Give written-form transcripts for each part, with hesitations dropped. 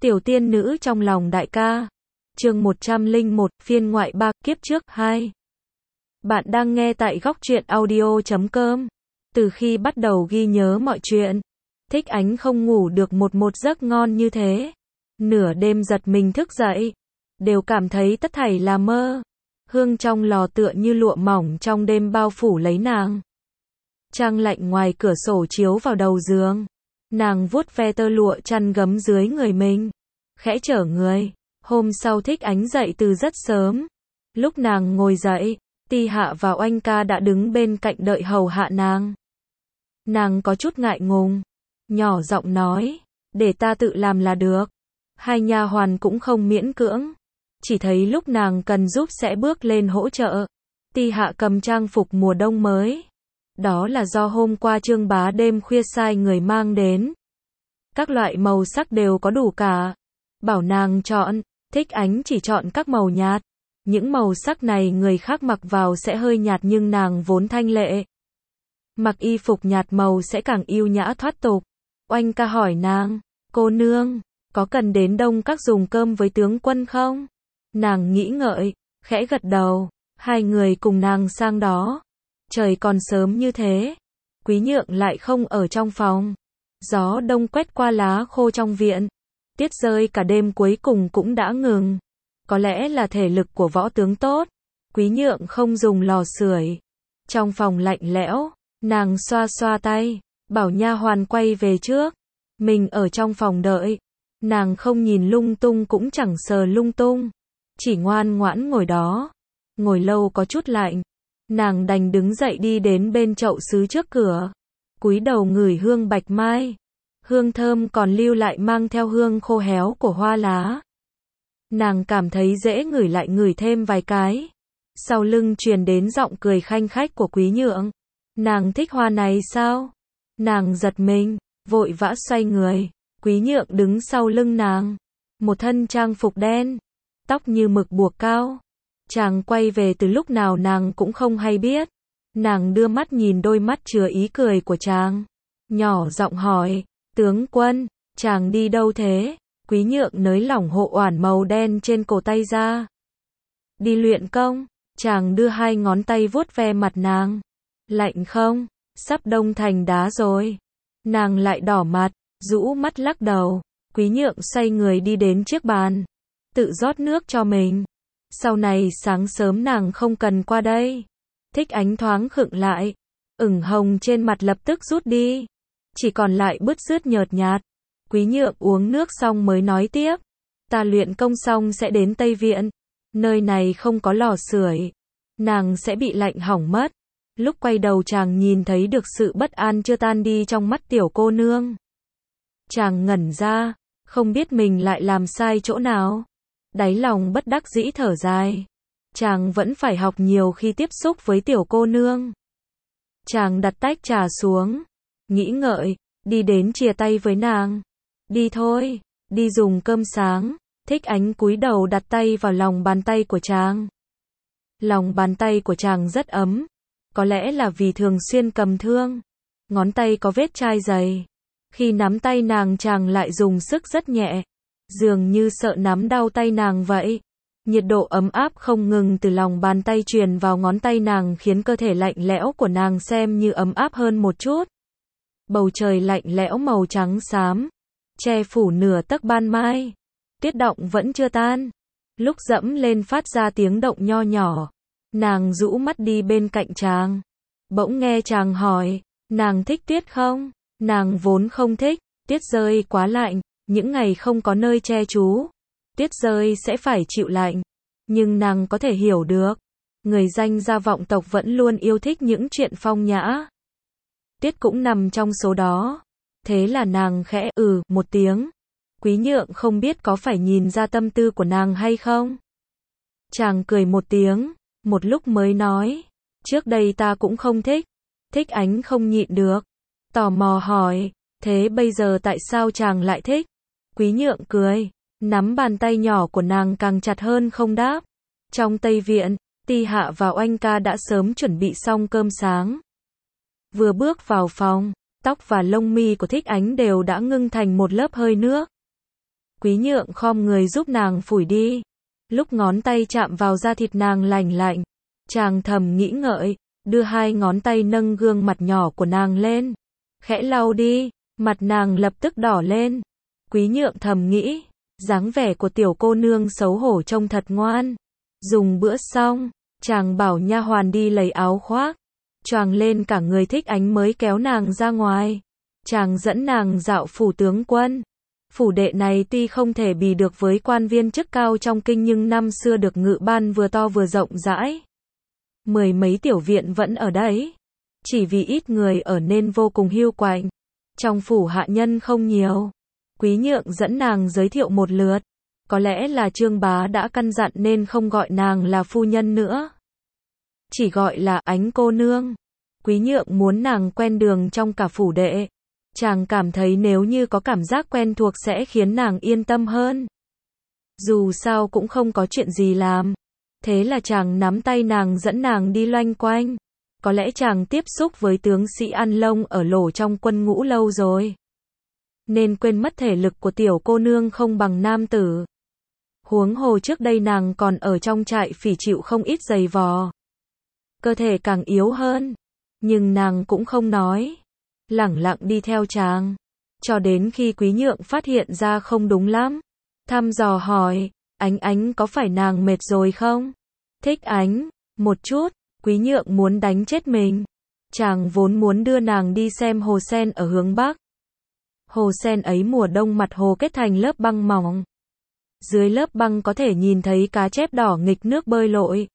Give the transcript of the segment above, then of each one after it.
Tiểu tiên nữ trong lòng đại ca. Chương 101, phiên ngoại 3, kiếp trước 2. Bạn đang nghe tại góc truyện audio.com. Từ khi bắt đầu ghi nhớ mọi chuyện, Thích Ánh không ngủ được một giấc ngon như thế. Nửa đêm giật mình thức dậy, đều cảm thấy tất thảy là mơ. Hương trong lò tựa như lụa mỏng trong đêm bao phủ lấy nàng. Trăng lạnh ngoài cửa sổ chiếu vào đầu giường. Nàng vuốt ve tơ lụa chăn gấm dưới người mình, khẽ trở người. Hôm sau Thích Ánh dậy từ rất sớm. Lúc nàng ngồi dậy, Ti Hạ và Oanh ca đã đứng bên cạnh đợi hầu hạ nàng. Nàng có chút ngại ngùng, nhỏ giọng nói, để ta tự làm là được. Hai nha hoàn cũng không miễn cưỡng, chỉ thấy lúc nàng cần giúp sẽ bước lên hỗ trợ. Ti Hạ cầm trang phục mùa đông mới. Đó là do hôm qua Trương Bá đêm khuya sai người mang đến. Các loại màu sắc đều có đủ cả. Bảo nàng chọn, Thích Ánh chỉ chọn các màu nhạt. Những màu sắc này người khác mặc vào sẽ hơi nhạt nhưng nàng vốn thanh lệ. Mặc y phục nhạt màu sẽ càng yêu nhã thoát tục. Oanh ca hỏi nàng, cô nương, có cần đến Đông Các dùng cơm với tướng quân không? Nàng nghĩ ngợi, khẽ gật đầu. Hai người cùng nàng sang đó. Trời còn sớm như thế, Quý Nhượng lại không ở trong phòng. Gió đông quét qua lá khô trong viện. Tiết rơi cả đêm cuối cùng cũng đã ngừng. Có lẽ là thể lực của võ tướng tốt. Quý Nhượng không dùng lò sưởi. Trong phòng lạnh lẽo, nàng xoa xoa tay, bảo nha hoàn quay về trước. Mình ở trong phòng đợi. Nàng không nhìn lung tung cũng chẳng sờ lung tung. Chỉ ngoan ngoãn ngồi đó. Ngồi lâu có chút lạnh. Nàng đành đứng dậy đi đến bên chậu sứ trước cửa. Cúi đầu ngửi hương bạch mai. Hương thơm còn lưu lại mang theo hương khô héo của hoa lá. Nàng cảm thấy dễ ngửi lại ngửi thêm vài cái. Sau lưng truyền đến giọng cười khanh khách của Quý Nhượng. Nàng thích hoa này sao? Nàng giật mình, vội vã xoay người. Quý Nhượng đứng sau lưng nàng. Một thân trang phục đen, tóc như mực buộc cao. Chàng quay về từ lúc nào nàng cũng không hay biết. Nàng đưa mắt nhìn đôi mắt chứa ý cười của chàng. Nhỏ giọng hỏi, tướng quân, chàng đi đâu thế? Quý Nhượng nới lỏng hộ oản màu đen trên cổ tay ra. Đi luyện công. Chàng đưa hai ngón tay vuốt ve mặt nàng. Lạnh không? Sắp đông thành đá rồi. Nàng lại đỏ mặt, rũ mắt lắc đầu. Quý Nhượng xoay người đi đến chiếc bàn, tự rót nước cho mình. Sau này sáng sớm nàng không cần qua đây. Thích Ánh thoáng khựng lại. Ửng hồng trên mặt lập tức rút đi. Chỉ còn lại bứt rứt nhợt nhạt. Quý Nhượng uống nước xong mới nói tiếp. Ta luyện công xong sẽ đến Tây Viện. Nơi này không có lò sưởi. Nàng sẽ bị lạnh hỏng mất. Lúc quay đầu chàng nhìn thấy được sự bất an chưa tan đi trong mắt tiểu cô nương. Chàng ngẩn ra. Không biết mình lại làm sai chỗ nào. Đáy lòng bất đắc dĩ thở dài. Chàng vẫn phải học nhiều khi tiếp xúc với tiểu cô nương. Chàng đặt tách trà xuống. Nghĩ ngợi, đi đến chìa tay với nàng. Đi thôi, đi dùng cơm sáng. Thích Ánh cúi đầu đặt tay vào lòng bàn tay của chàng. Lòng bàn tay của chàng rất ấm. Có lẽ là vì thường xuyên cầm thương. Ngón tay có vết chai dày. Khi nắm tay nàng chàng lại dùng sức rất nhẹ. Dường như sợ nắm đau tay nàng vậy. Nhiệt độ ấm áp không ngừng từ lòng bàn tay truyền vào ngón tay nàng khiến cơ thể lạnh lẽo của nàng xem như ấm áp hơn một chút. Bầu trời lạnh lẽo màu trắng xám, che phủ nửa tấc ban mai. Tuyết động vẫn chưa tan. Lúc dẫm lên phát ra tiếng động nho nhỏ. Nàng rũ mắt đi bên cạnh chàng. Bỗng nghe chàng hỏi, nàng thích tuyết không? Nàng vốn không thích, tuyết rơi quá lạnh. Những ngày không có nơi che trú, tuyết rơi sẽ phải chịu lạnh. Nhưng nàng có thể hiểu được. Người danh gia vọng tộc vẫn luôn yêu thích những chuyện phong nhã. Tuyết cũng nằm trong số đó. Thế là nàng khẽ một tiếng. Quý Nhượng không biết có phải nhìn ra tâm tư của nàng hay không. Chàng cười một tiếng, một lúc mới nói. Trước đây ta cũng không thích. Thích Ánh không nhịn được. Tò mò hỏi, thế bây giờ tại sao chàng lại thích? Quý Nhượng cười, nắm bàn tay nhỏ của nàng càng chặt hơn không đáp. Trong Tây Viện, Ti Hạ và Oanh ca đã sớm chuẩn bị xong cơm sáng. Vừa bước vào phòng, tóc và lông mi của Thích Ánh đều đã ngưng thành một lớp hơi nước. Quý Nhượng khom người giúp nàng phủi đi. Lúc ngón tay chạm vào da thịt nàng lành lạnh, chàng thầm nghĩ ngợi, đưa hai ngón tay nâng gương mặt nhỏ của nàng lên, khẽ lau đi, mặt nàng lập tức đỏ lên. Quý Nhượng thầm nghĩ, dáng vẻ của tiểu cô nương xấu hổ trông thật ngoan. Dùng bữa xong, chàng bảo nha hoàn đi lấy áo khoác, choàng lên cả người. Thích Ánh mới kéo nàng ra ngoài. Chàng dẫn nàng dạo phủ tướng quân. Phủ đệ này tuy không thể bì được với quan viên chức cao trong kinh nhưng năm xưa được ngự ban vừa to vừa rộng rãi. Mười mấy tiểu viện vẫn ở đấy. Chỉ vì ít người ở nên vô cùng hiu quạnh. Trong phủ hạ nhân không nhiều. Quý Nhượng dẫn nàng giới thiệu một lượt. Có lẽ là Trương bá đã căn dặn nên không gọi nàng là phu nhân nữa, chỉ gọi là Ánh cô nương. Quý Nhượng muốn nàng quen đường trong cả phủ đệ. Chàng cảm thấy nếu như có cảm giác quen thuộc sẽ khiến nàng yên tâm hơn. Dù sao cũng không có chuyện gì làm. Thế là chàng nắm tay nàng dẫn nàng đi loanh quanh. Có lẽ chàng tiếp xúc với tướng sĩ ăn lông ở lỗ trong quân ngũ lâu rồi, nên quên mất thể lực của tiểu cô nương không bằng nam tử. Huống hồ trước đây nàng còn ở trong trại phỉ chịu không ít giày vò, cơ thể càng yếu hơn. Nhưng nàng cũng không nói, lẳng lặng đi theo chàng, cho đến khi Quý Nhượng phát hiện ra không đúng lắm, thăm dò hỏi, Ánh có phải nàng mệt rồi không? Thích Ánh, một chút. Quý Nhượng muốn đánh chết mình. Chàng vốn muốn đưa nàng đi xem hồ sen ở hướng Bắc. Hồ sen ấy mùa đông mặt hồ kết thành lớp băng mỏng. Dưới lớp băng có thể nhìn thấy cá chép đỏ nghịch nước bơi lội.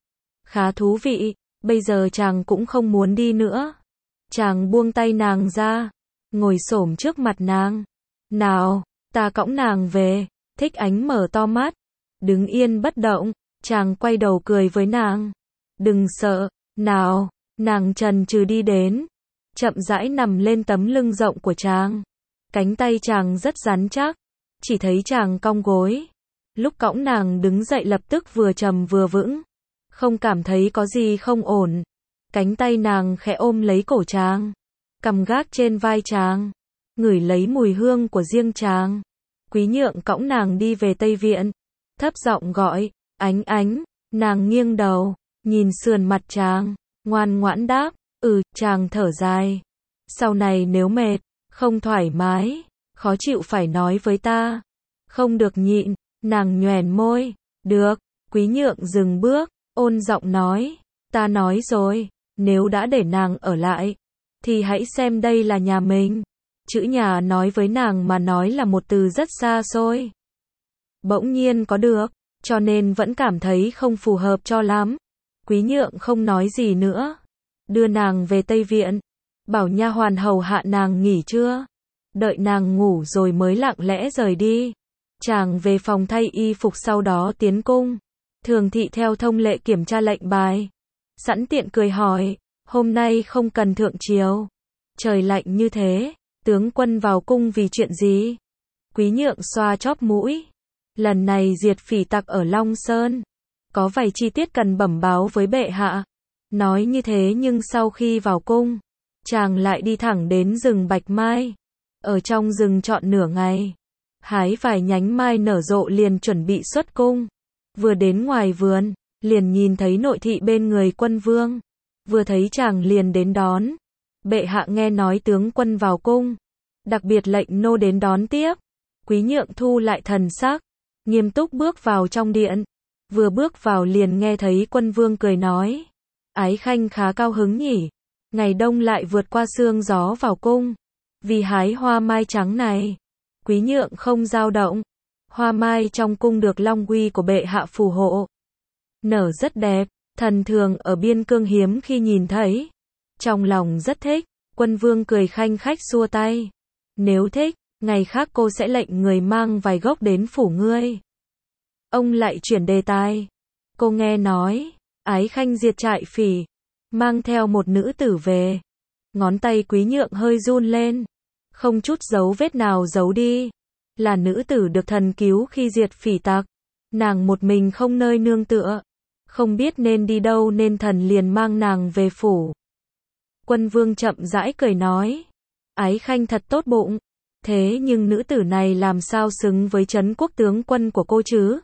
Khá thú vị. Bây giờ chàng cũng không muốn đi nữa. Chàng buông tay nàng ra, ngồi xổm trước mặt nàng. Nào, ta cõng nàng về. Thích Ánh mở to mắt, đứng yên bất động. Chàng quay đầu cười với nàng. Đừng sợ, nào. Nàng chần chừ đi đến, chậm rãi nằm lên tấm lưng rộng của chàng. Cánh tay chàng rất rắn chắc, chỉ thấy chàng cong gối. Lúc cõng nàng đứng dậy lập tức vừa trầm vừa vững, không cảm thấy có gì không ổn. Cánh tay nàng khẽ ôm lấy cổ chàng, cầm gác trên vai chàng, ngửi lấy mùi hương của riêng chàng. Quý Nhượng cõng nàng đi về Tây Viện, thấp giọng gọi, Ánh. Nàng nghiêng đầu, nhìn sườn mặt chàng, ngoan ngoãn đáp, chàng thở dài. Sau này nếu mệt, không thoải mái, khó chịu phải nói với ta. Không được nhịn. Nàng nhoẻn môi, được. Quý Nhượng dừng bước, ôn giọng nói, ta nói rồi, nếu đã để nàng ở lại, thì hãy xem đây là nhà mình. Chữ nhà nói với nàng mà nói là một từ rất xa xôi. Bỗng nhiên có được, cho nên vẫn cảm thấy không phù hợp cho lắm. Quý Nhượng không nói gì nữa, đưa nàng về Tây Viện, bảo nha hoàn hầu hạ nàng nghỉ trưa, đợi nàng ngủ rồi mới lặng lẽ rời đi. Chàng về phòng thay y phục sau đó tiến cung. Thường thị theo thông lệ kiểm tra lệnh bài, sẵn tiện cười hỏi, hôm nay không cần thượng triều, trời lạnh như thế, tướng quân vào cung vì chuyện gì? Quý Nhượng xoa chóp mũi, lần này diệt phỉ tặc ở Long Sơn, có vài chi tiết cần bẩm báo với bệ hạ. Nói như thế nhưng sau khi vào cung, chàng lại đi thẳng đến rừng Bạch Mai. Ở trong rừng trọn nửa ngày, hái vài nhánh mai nở rộ liền chuẩn bị xuất cung. Vừa đến ngoài vườn, liền nhìn thấy nội thị bên người quân vương. Vừa thấy chàng liền đến đón. Bệ hạ nghe nói tướng quân vào cung, đặc biệt lệnh nô đến đón tiếp. Quý Nhượng thu lại thần sắc, nghiêm túc bước vào trong điện. Vừa bước vào liền nghe thấy quân vương cười nói, Ái Khanh khá cao hứng nhỉ, ngày đông lại vượt qua sương gió vào cung, vì hái hoa mai trắng này. Quý Nhượng không dao động, hoa mai trong cung được long uy của bệ hạ phù hộ, nở rất đẹp, thần thường ở biên cương hiếm khi nhìn thấy. Trong lòng rất thích, quân vương cười khanh khách xua tay, nếu thích, ngày khác cô sẽ lệnh người mang vài gốc đến phủ ngươi. Ông lại chuyển đề tài, cô nghe nói, Ái Khanh diệt trại phỉ, mang theo một nữ tử về. Ngón tay Quý Nhượng hơi run lên, không chút dấu vết nào giấu đi. Là nữ tử được thần cứu khi diệt phỉ tặc. Nàng một mình không nơi nương tựa, không biết nên đi đâu nên thần liền mang nàng về phủ. Quân vương chậm rãi cười nói, Ái Khanh thật tốt bụng, Thế nhưng nữ tử này làm sao xứng với Trấn Quốc tướng quân của cô chứ?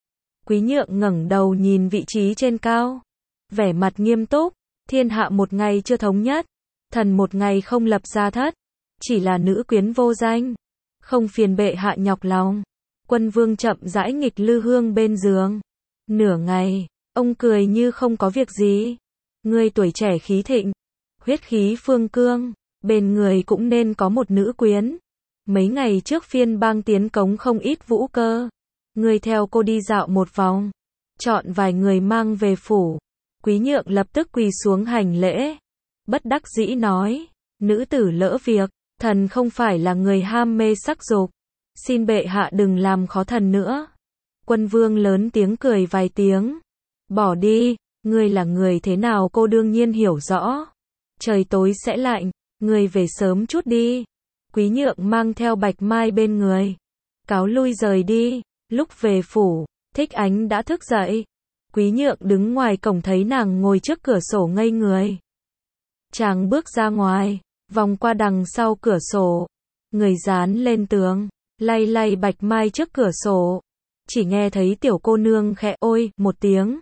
Quý Nhượng ngẩng đầu nhìn vị trí trên cao, vẻ mặt nghiêm túc, thiên hạ một ngày chưa thống nhất, thần một ngày không lập gia thất, chỉ là nữ quyến vô danh, không phiền bệ hạ nhọc lòng. Quân Vương chậm rãi nghịch lư hương bên giường. Nửa ngày, ông cười như không có việc gì. Ngươi tuổi trẻ khí thịnh, huyết khí phương cương, bên người cũng nên có một nữ quyến. Mấy ngày trước phiên bang tiến cống không ít vũ cơ. Ngươi theo cô đi dạo một vòng, chọn vài người mang về phủ. Quý Nhượng lập tức quỳ xuống hành lễ. Bất đắc dĩ nói, nữ tử lỡ việc, thần không phải là người ham mê sắc dục. Xin bệ hạ đừng làm khó thần nữa. Quân Vương lớn tiếng cười vài tiếng. Bỏ đi, ngươi là người thế nào cô đương nhiên hiểu rõ. Trời tối sẽ lạnh, ngươi về sớm chút đi. Quý Nhượng mang theo Bạch Mai bên người, cáo lui rời đi. Lúc về phủ, Thích Ánh đã thức dậy. Quý Nhượng đứng ngoài cổng thấy nàng ngồi trước cửa sổ ngây người. Chàng bước ra ngoài, vòng qua đằng sau cửa sổ, người dán lên tường, lay lay Bạch Mai trước cửa sổ. Chỉ nghe thấy tiểu cô nương khẽ ôi một tiếng,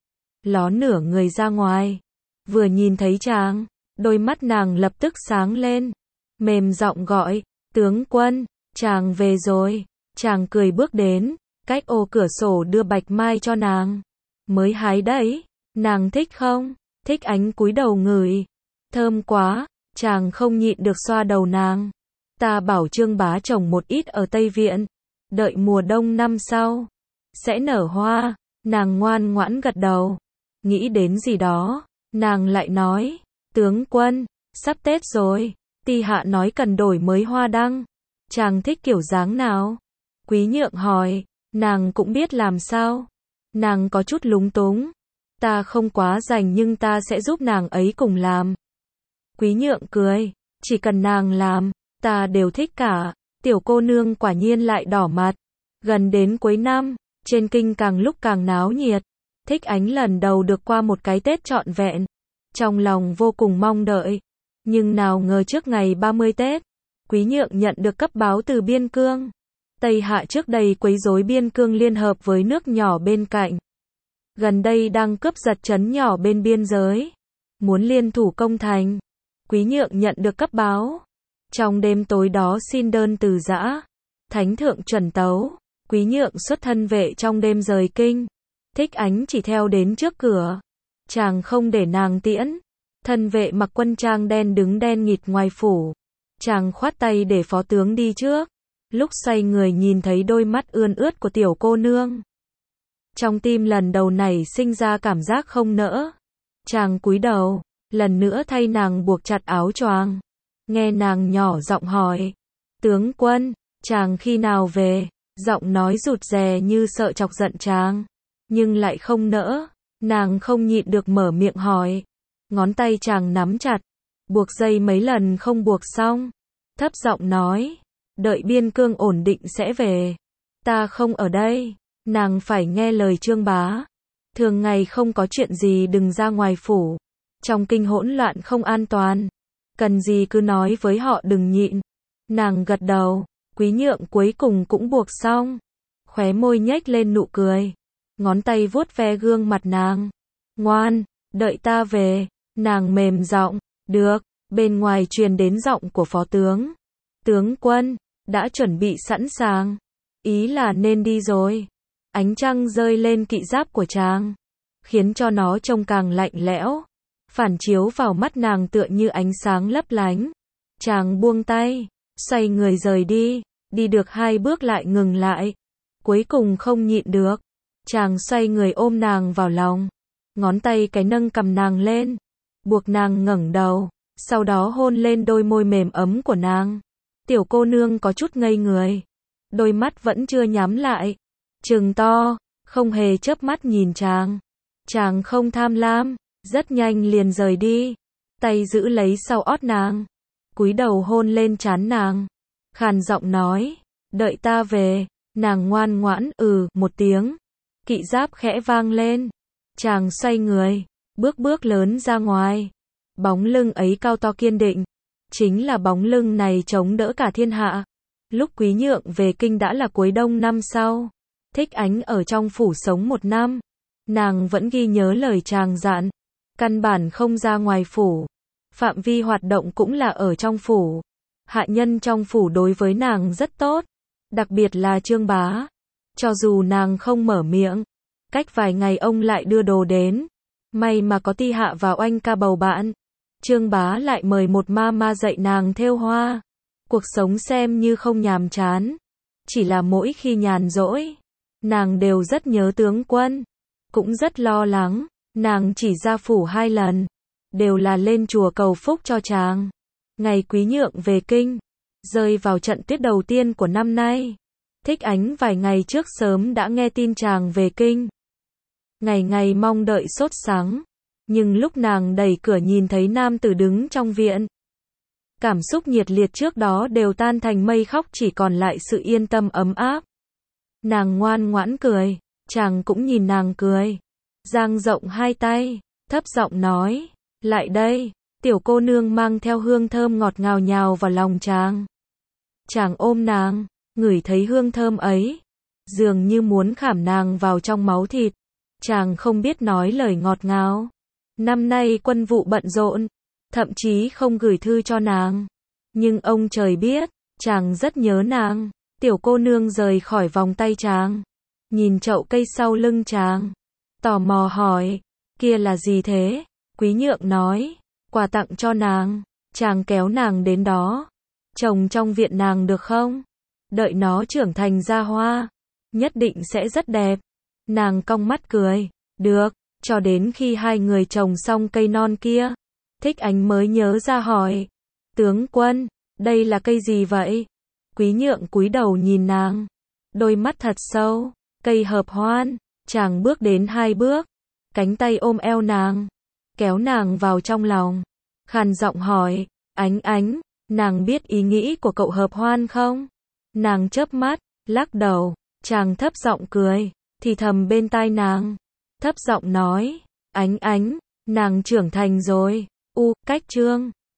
ló nửa người ra ngoài. Vừa nhìn thấy chàng, đôi mắt nàng lập tức sáng lên, mềm giọng gọi, tướng quân, chàng về rồi. Chàng cười bước đến, cách ô cửa sổ đưa Bạch Mai cho nàng. Mới hái đấy, nàng thích không? Thích Ánh cúi đầu ngửi, thơm quá. Chàng không nhịn được xoa đầu nàng. Ta bảo Trương bá trồng một ít ở Tây Viện, đợi mùa đông năm sau sẽ nở hoa. Nàng ngoan ngoãn gật đầu. Nghĩ đến gì đó, nàng lại nói, tướng quân, sắp Tết rồi, ty hạ nói cần đổi mới hoa đăng. Chàng thích kiểu dáng nào? Quý Nhượng hỏi. Nàng cũng biết làm sao. Nàng có chút lúng túng. Ta không quá rành nhưng ta sẽ giúp nàng ấy cùng làm. Quý Nhượng cười. Chỉ cần nàng làm, ta đều thích cả. Tiểu cô nương quả nhiên lại đỏ mặt. Gần đến cuối năm, trên kinh càng lúc càng náo nhiệt. Thích Ánh lần đầu được qua một cái Tết trọn vẹn. Trong lòng vô cùng mong đợi. Nhưng nào ngờ trước ngày 30 Tết, Quý Nhượng nhận được cấp báo từ biên cương. Tây Hạ trước đây quấy rối biên cương liên hợp với nước nhỏ bên cạnh. Gần đây đang cướp giật trấn nhỏ bên biên giới. Muốn liên thủ công thành. Quý Nhượng nhận được cấp báo. Trong đêm tối đó xin đơn từ giã. Thánh thượng chuẩn tấu. Quý Nhượng xuất thân vệ trong đêm rời kinh. Thích Ánh chỉ theo đến trước cửa. Chàng không để nàng tiễn. Thân vệ mặc quân trang đen đứng đen nghịt ngoài phủ. Chàng khoát tay để phó tướng đi trước. Lúc xoay người nhìn thấy đôi mắt ươn ướt của tiểu cô nương. Trong tim lần đầu này sinh ra cảm giác không nỡ. Chàng cúi đầu, lần nữa thay nàng buộc chặt áo choàng. Nghe nàng nhỏ giọng hỏi. Tướng quân, chàng khi nào về? Giọng nói rụt rè như sợ chọc giận chàng. Nhưng lại không nỡ. Nàng không nhịn được mở miệng hỏi. Ngón tay chàng nắm chặt. Buộc dây mấy lần không buộc xong. Thấp giọng nói. Đợi biên cương ổn định sẽ về. Ta không ở đây. Nàng phải nghe lời Trương bá. Thường ngày không có chuyện gì đừng ra ngoài phủ. Trong kinh hỗn loạn không an toàn. Cần gì cứ nói với họ đừng nhịn. Nàng gật đầu. Quý Nhượng cuối cùng cũng buộc xong. Khóe môi nhếch lên nụ cười. Ngón tay vuốt ve gương mặt nàng. Ngoan, đợi ta về. Nàng mềm giọng. Được. Bên ngoài truyền đến giọng của phó tướng. Tướng quân, đã chuẩn bị sẵn sàng. Ý là nên đi rồi. Ánh trăng rơi lên kỵ giáp của chàng, khiến cho nó trông càng lạnh lẽo. Phản chiếu vào mắt nàng tựa như ánh sáng lấp lánh. Chàng buông tay, xoay người rời đi. Đi được 2 bước lại ngừng lại. Cuối cùng không nhịn được. Chàng xoay người ôm nàng vào lòng. Ngón tay cái nâng cầm nàng lên. Buộc nàng ngẩng đầu. Sau đó hôn lên đôi môi mềm ấm của nàng. Tiểu cô nương có chút ngây người. Đôi mắt vẫn chưa nhắm lại. Trừng to, không hề chớp mắt nhìn chàng. Chàng không tham lam, rất nhanh liền rời đi. Tay giữ lấy sau ót nàng. Cúi đầu hôn lên trán nàng. Khàn giọng nói, đợi ta về. Nàng ngoan ngoãn một tiếng. Kỵ giáp khẽ vang lên. Chàng xoay người, bước lớn ra ngoài. Bóng lưng ấy cao to kiên định. Chính là bóng lưng này chống đỡ cả thiên hạ. Lúc Quý Nhượng về kinh đã là cuối đông năm sau. Thích Ánh ở trong phủ sống 1 năm. Nàng vẫn ghi nhớ lời chàng dặn. Căn bản không ra ngoài phủ. Phạm vi hoạt động cũng là ở trong phủ. Hạ nhân trong phủ đối với nàng rất tốt. Đặc biệt là Trương Bá. Cho dù nàng không mở miệng. Cách vài ngày ông lại đưa đồ đến. May mà có Ti Hạ vào Oanh ca bầu bạn. Trương Bá lại mời một ma dạy nàng thêu hoa. Cuộc sống xem như không nhàm chán. Chỉ là mỗi khi nhàn rỗi, nàng đều rất nhớ tướng quân. Cũng rất lo lắng. Nàng chỉ ra phủ 2 lần. Đều là lên chùa cầu phúc cho chàng. Ngày Quý Nhượng về kinh, rơi vào trận tuyết đầu tiên của năm nay. Thích Ánh vài ngày trước sớm đã nghe tin chàng về kinh. Ngày ngày mong đợi sốt sắng. Nhưng lúc nàng đẩy cửa nhìn thấy nam tử đứng trong viện. Cảm xúc nhiệt liệt trước đó đều tan thành mây khóc, chỉ còn lại sự yên tâm ấm áp. Nàng ngoan ngoãn cười, chàng cũng nhìn nàng cười. Dang rộng 2 tay, thấp giọng nói, lại đây. Tiểu cô nương mang theo hương thơm ngọt ngào nhào vào lòng chàng. Chàng ôm nàng, ngửi thấy hương thơm ấy, dường như muốn khảm nàng vào trong máu thịt. Chàng không biết nói lời ngọt ngào. Năm nay quân vụ bận rộn, thậm chí không gửi thư cho nàng. Nhưng ông trời biết, chàng rất nhớ nàng. Tiểu cô nương rời khỏi vòng tay chàng, nhìn chậu cây sau lưng chàng, tò mò hỏi, kia là gì thế? Quý Nhượng nói, quà tặng cho nàng. Chàng kéo nàng đến đó, trồng trong viện nàng được không? Đợi nó trưởng thành ra hoa, nhất định sẽ rất đẹp. Nàng cong mắt cười, được. Cho đến khi 2 người trồng xong cây non kia, Thích Ánh mới nhớ ra hỏi, tướng quân, đây là cây gì vậy? Quý Nhượng cúi đầu nhìn nàng, đôi mắt thật sâu. Cây hợp hoan. Chàng bước đến 2 bước, cánh tay ôm eo nàng, kéo nàng vào trong lòng, khàn giọng hỏi, Ánh Ánh, nàng biết ý nghĩ của cậu hợp hoan không? Nàng chớp mắt, lắc đầu. Chàng thấp giọng cười, thì thầm bên tai nàng, thấp giọng nói, Ánh Ánh, nàng trưởng thành rồi. Cách Trương